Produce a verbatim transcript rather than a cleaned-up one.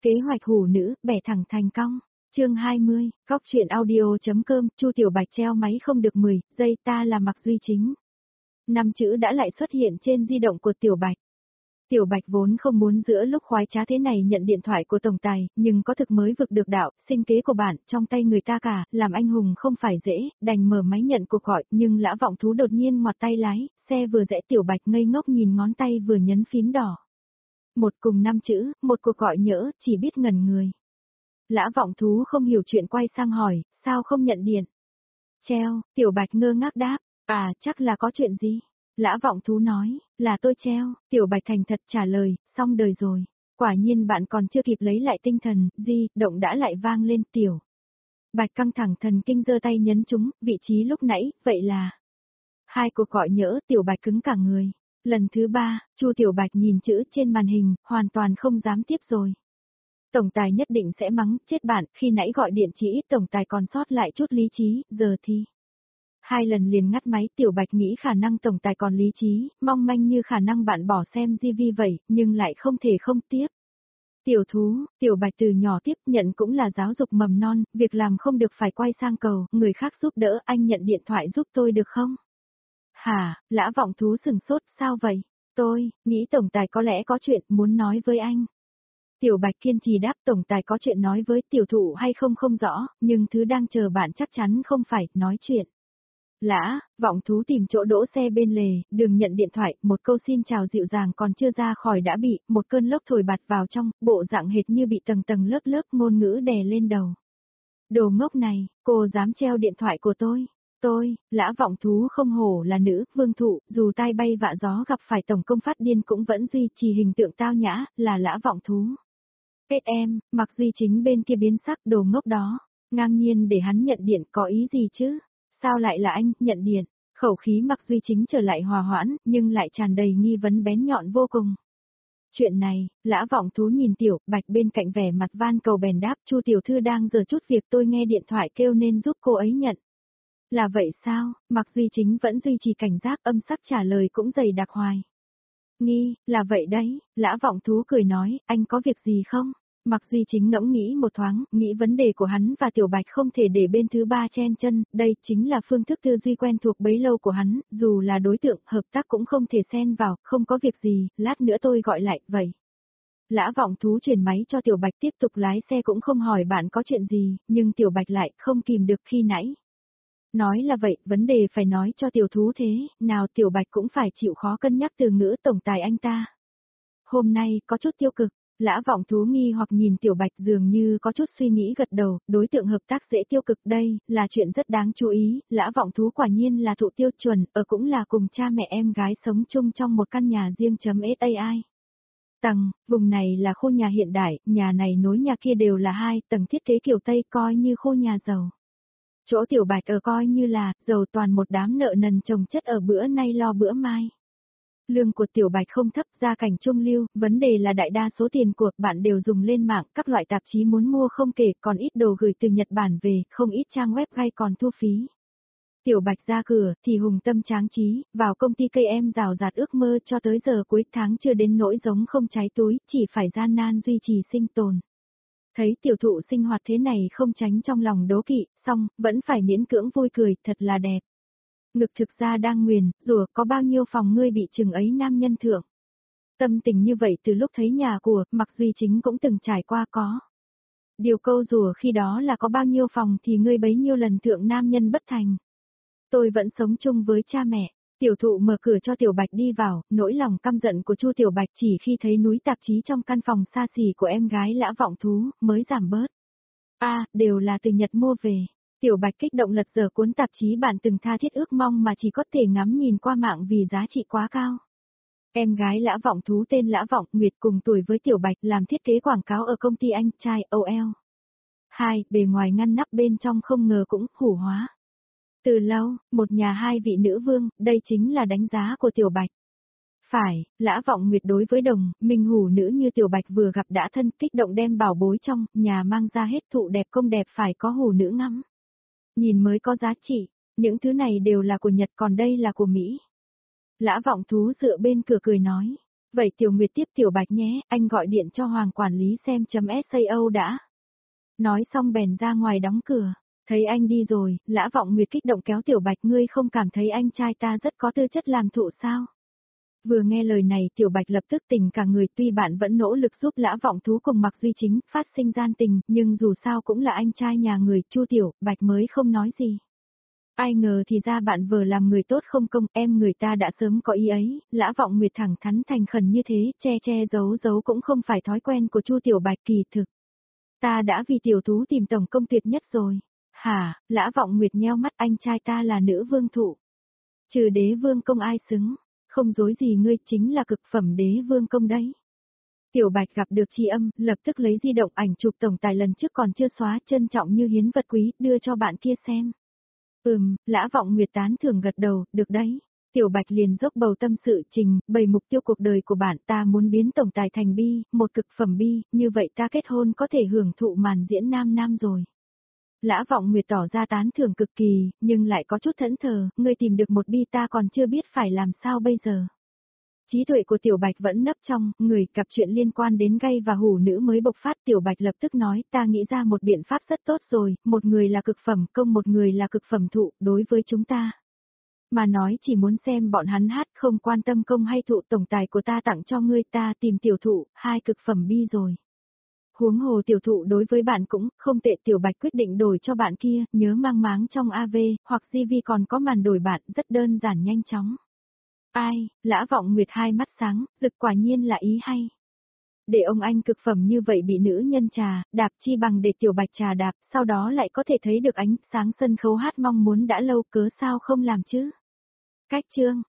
Kế hoạch hủ nữ, bẻ thẳng thành cong. Chương hai mươi, Góc truyện audio.com, Chu Tiểu Bạch treo máy không được mười giây, ta là Mạc Duy Chính. Năm chữ đã lại xuất hiện trên di động của Tiểu Bạch. Tiểu Bạch vốn không muốn giữa lúc khoái trá thế này nhận điện thoại của tổng tài, nhưng có thực mới vực được đạo, sinh kế của bạn, trong tay người ta cả, làm anh hùng không phải dễ, đành mở máy nhận cuộc gọi, nhưng Lã Vọng Thú đột nhiên ngoặt tay lái, xe vừa rẽ Tiểu Bạch ngây ngốc nhìn ngón tay vừa nhấn phím đỏ. Một cùng năm chữ, một cuộc gọi nhỡ, chỉ biết ngẩn người. Lã Vọng Thú không hiểu chuyện quay sang hỏi, sao không nhận điện? Treo, Tiểu Bạch ngơ ngác đáp, à, chắc là có chuyện gì? Lã Vọng Thú nói, là tôi treo, Tiểu Bạch thành thật trả lời, xong đời rồi. Quả nhiên bạn còn chưa kịp lấy lại tinh thần, di, động đã lại vang lên. Tiểu Bạch căng thẳng thần kinh giơ tay nhấn trúng, vị trí lúc nãy, vậy là... Hai cuộc gọi nhỡ, Tiểu Bạch cứng cả người. Lần thứ ba, Chu Tiểu Bạch nhìn chữ trên màn hình, hoàn toàn không dám tiếp rồi. Tổng tài nhất định sẽ mắng, chết bạn, khi nãy gọi điện chỉ ít tổng tài còn sót lại chút lý trí, giờ thì... Hai lần liền ngắt máy, Tiểu Bạch nghĩ khả năng tổng tài còn lý trí, mong manh như khả năng bạn bỏ xem ti vi vậy, nhưng lại không thể không tiếp. Tiểu Thú, Tiểu Bạch từ nhỏ tiếp nhận cũng là giáo dục mầm non, việc làm không được phải quay sang cầu, người khác giúp đỡ, anh nhận điện thoại giúp tôi được không? Hả, Lã Vọng Thú sừng sốt, sao vậy? Tôi, nghĩ tổng tài có lẽ có chuyện muốn nói với anh. Tiểu Bạch kiên trì đáp tổng tài có chuyện nói với tiểu thụ hay không không rõ, nhưng thứ đang chờ bạn chắc chắn không phải nói chuyện. Lã Vọng Thú tìm chỗ đỗ xe bên lề, đường nhận điện thoại, một câu xin chào dịu dàng còn chưa ra khỏi đã bị một cơn lốc thổi bạt vào trong, bộ dạng hệt như bị tầng tầng lớp lớp ngôn ngữ đè lên đầu. Đồ ngốc này, cô dám treo điện thoại của tôi. Tôi, Lã Vọng Thú không hổ là nữ, vương thụ, dù tai bay vạ gió gặp phải tổng công phát điên cũng vẫn duy trì hình tượng tao nhã, là Lã Vọng Thú. Kết em, Mạc Duy Chính bên kia biến sắc, đồ ngốc đó, ngang nhiên để hắn nhận điện có ý gì chứ? Sao lại là anh, nhận điện? Khẩu khí Mạc Duy Chính trở lại hòa hoãn, nhưng lại tràn đầy nghi vấn bén nhọn vô cùng. Chuyện này, Lã Vọng Thú nhìn Tiểu Bạch bên cạnh vẻ mặt van cầu bèn đáp, Chu tiểu thư đang giờ chút việc tôi nghe điện thoại kêu nên giúp cô ấy nhận. Là vậy sao? Mạc Duy Chính vẫn duy trì cảnh giác, âm sắc trả lời cũng dày đặc hoài. Nghi, là vậy đấy, Lã Vọng Thú cười nói, anh có việc gì không? Mạc Duy Chính ngẫm nghĩ một thoáng, nghĩ vấn đề của hắn và Tiểu Bạch không thể để bên thứ ba chen chân, đây chính là phương thức tư duy quen thuộc bấy lâu của hắn, dù là đối tượng, hợp tác cũng không thể xen vào, không có việc gì, lát nữa tôi gọi lại, vậy. Lã Vọng Thú chuyển máy cho Tiểu Bạch tiếp tục lái xe cũng không hỏi bạn có chuyện gì, nhưng Tiểu Bạch lại không kìm được khi nãy. Nói là vậy, vấn đề phải nói cho Tiểu Thú thế, nào Tiểu Bạch cũng phải chịu khó cân nhắc từ ngữ tổng tài anh ta. Hôm nay, có chút tiêu cực, Lã Vọng Thú nghi hoặc nhìn Tiểu Bạch dường như có chút suy nghĩ gật đầu, đối tượng hợp tác dễ tiêu cực đây, là chuyện rất đáng chú ý, Lã Vọng Thú quả nhiên là thụ tiêu chuẩn, ở cũng là cùng cha mẹ em gái sống chung trong một căn nhà riêng.sai. Tầng, vùng này là khu nhà hiện đại, nhà này nối nhà kia đều là hai tầng thiết kế kiểu Tây coi như khu nhà giàu. Chỗ Tiểu Bạch ở coi như là, giàu toàn một đám nợ nần chồng chất ở bữa nay lo bữa mai. Lương của Tiểu Bạch không thấp, gia cảnh trung lưu, vấn đề là đại đa số tiền của bạn đều dùng lên mạng, các loại tạp chí muốn mua không kể, còn ít đồ gửi từ Nhật Bản về, không ít trang web hay còn thu phí. Tiểu Bạch ra cửa, thì hùng tâm tráng trí, vào công ty cây em rào rạt ước mơ cho tới giờ cuối tháng chưa đến nỗi giống không cháy túi, chỉ phải gian nan duy trì sinh tồn. Thấy tiểu thụ sinh hoạt thế này không tránh trong lòng đố kỵ, xong, vẫn phải miễn cưỡng vui cười, thật là đẹp. Ngực thực ra đang nguyền, rủa có bao nhiêu phòng ngươi bị chừng ấy nam nhân thượng. Tâm tình như vậy từ lúc thấy nhà của, Mạc Duy Chính cũng từng trải qua có. Điều câu rủa khi đó là có bao nhiêu phòng thì ngươi bấy nhiêu lần thượng nam nhân bất thành. Tôi vẫn sống chung với cha mẹ. Tiểu thụ mở cửa cho Tiểu Bạch đi vào, nỗi lòng căm giận của Chu Tiểu Bạch chỉ khi thấy núi tạp chí trong căn phòng xa xỉ của em gái Lã Vọng Thú, mới giảm bớt. A, à, đều là từ Nhật mua về. Tiểu Bạch kích động lật dở cuốn tạp chí bạn từng tha thiết ước mong mà chỉ có thể ngắm nhìn qua mạng vì giá trị quá cao. Em gái Lã Vọng Thú tên Lã Vọng Nguyệt cùng tuổi với Tiểu Bạch làm thiết kế quảng cáo ở công ty anh trai o lờ. Hai, bề ngoài ngăn nắp bên trong không ngờ cũng hủ hóa. Từ lâu, một nhà hai vị nữ vương, đây chính là đánh giá của Tiểu Bạch. Phải, Lã Vọng Nguyệt đối với đồng, minh hủ nữ như Tiểu Bạch vừa gặp đã thân kích động đem bảo bối trong, nhà mang ra hết thụ đẹp công đẹp phải có hủ nữ ngắm. Nhìn mới có giá trị, những thứ này đều là của Nhật còn đây là của Mỹ. Lã Vọng Thú dựa bên cửa cười nói, Vậy Tiểu Nguyệt tiếp Tiểu Bạch nhé, anh gọi điện cho Hoàng quản lý xem chấm sao đã. Nói xong bèn ra ngoài đóng cửa. Thấy anh đi rồi, Lã Vọng Nguyệt kích động kéo Tiểu Bạch, ngươi không cảm thấy anh trai ta rất có tư chất làm thụ sao? Vừa nghe lời này Tiểu Bạch lập tức tỉnh cả người, tuy bạn vẫn nỗ lực giúp Lã Vọng Thú cùng Mạc Duy Chính phát sinh gian tình, nhưng dù sao cũng là anh trai nhà người, Chu Tiểu Bạch mới không nói gì. Ai ngờ thì ra bạn vừa làm người tốt không công, em người ta đã sớm có ý ấy, Lã Vọng Nguyệt thẳng thắn thành khẩn như thế, che che giấu giấu cũng không phải thói quen của Chu Tiểu Bạch, kỳ thực. Ta đã vì Tiểu Tú tìm tổng công tuyệt nhất rồi. Hả, Lã Vọng Nguyệt nheo mắt, anh trai ta là nữ vương thụ. Trừ đế vương công ai xứng, không dối gì ngươi chính là cực phẩm đế vương công đấy. Tiểu Bạch gặp được tri âm, lập tức lấy di động ảnh chụp tổng tài lần trước còn chưa xóa, trân trọng như hiến vật quý, đưa cho bạn kia xem. Ừm, Lã Vọng Nguyệt tán thưởng gật đầu, được đấy. Tiểu Bạch liền dốc bầu tâm sự trình, bày mục tiêu cuộc đời của bạn, ta muốn biến tổng tài thành bi, một cực phẩm bi, như vậy ta kết hôn có thể hưởng thụ màn diễn nam nam rồi. Lã Vọng Nguyệt tỏ ra tán thưởng cực kỳ, nhưng lại có chút thẫn thờ, ngươi tìm được một bi ta còn chưa biết phải làm sao bây giờ. Trí tuệ của Tiểu Bạch vẫn nấp trong người, cặp chuyện liên quan đến gay và hủ nữ mới bộc phát. Tiểu Bạch lập tức nói, ta nghĩ ra một biện pháp rất tốt rồi, một người là cực phẩm công, một người là cực phẩm thụ, đối với chúng ta. Mà nói chỉ muốn xem bọn hắn hát, không quan tâm công hay thụ, tổng tài của ta tặng cho ngươi, ta tìm tiểu thụ, hai cực phẩm bi rồi. Huống hồ tiểu thụ đối với bạn cũng không tệ. Tiểu Bạch quyết định đổi cho bạn kia, nhớ mang máng trong a vê, hoặc giê vê còn có màn đổi bạn, rất đơn giản nhanh chóng. Ai, Lã Vọng Nguyệt hai mắt sáng, rực, quả nhiên là ý hay. Để ông anh cực phẩm như vậy bị nữ nhân trà, đạp chi bằng để Tiểu Bạch trà đạp, sau đó lại có thể thấy được ánh sáng sân khấu hát mong muốn đã lâu, cớ sao không làm chứ. Cách chương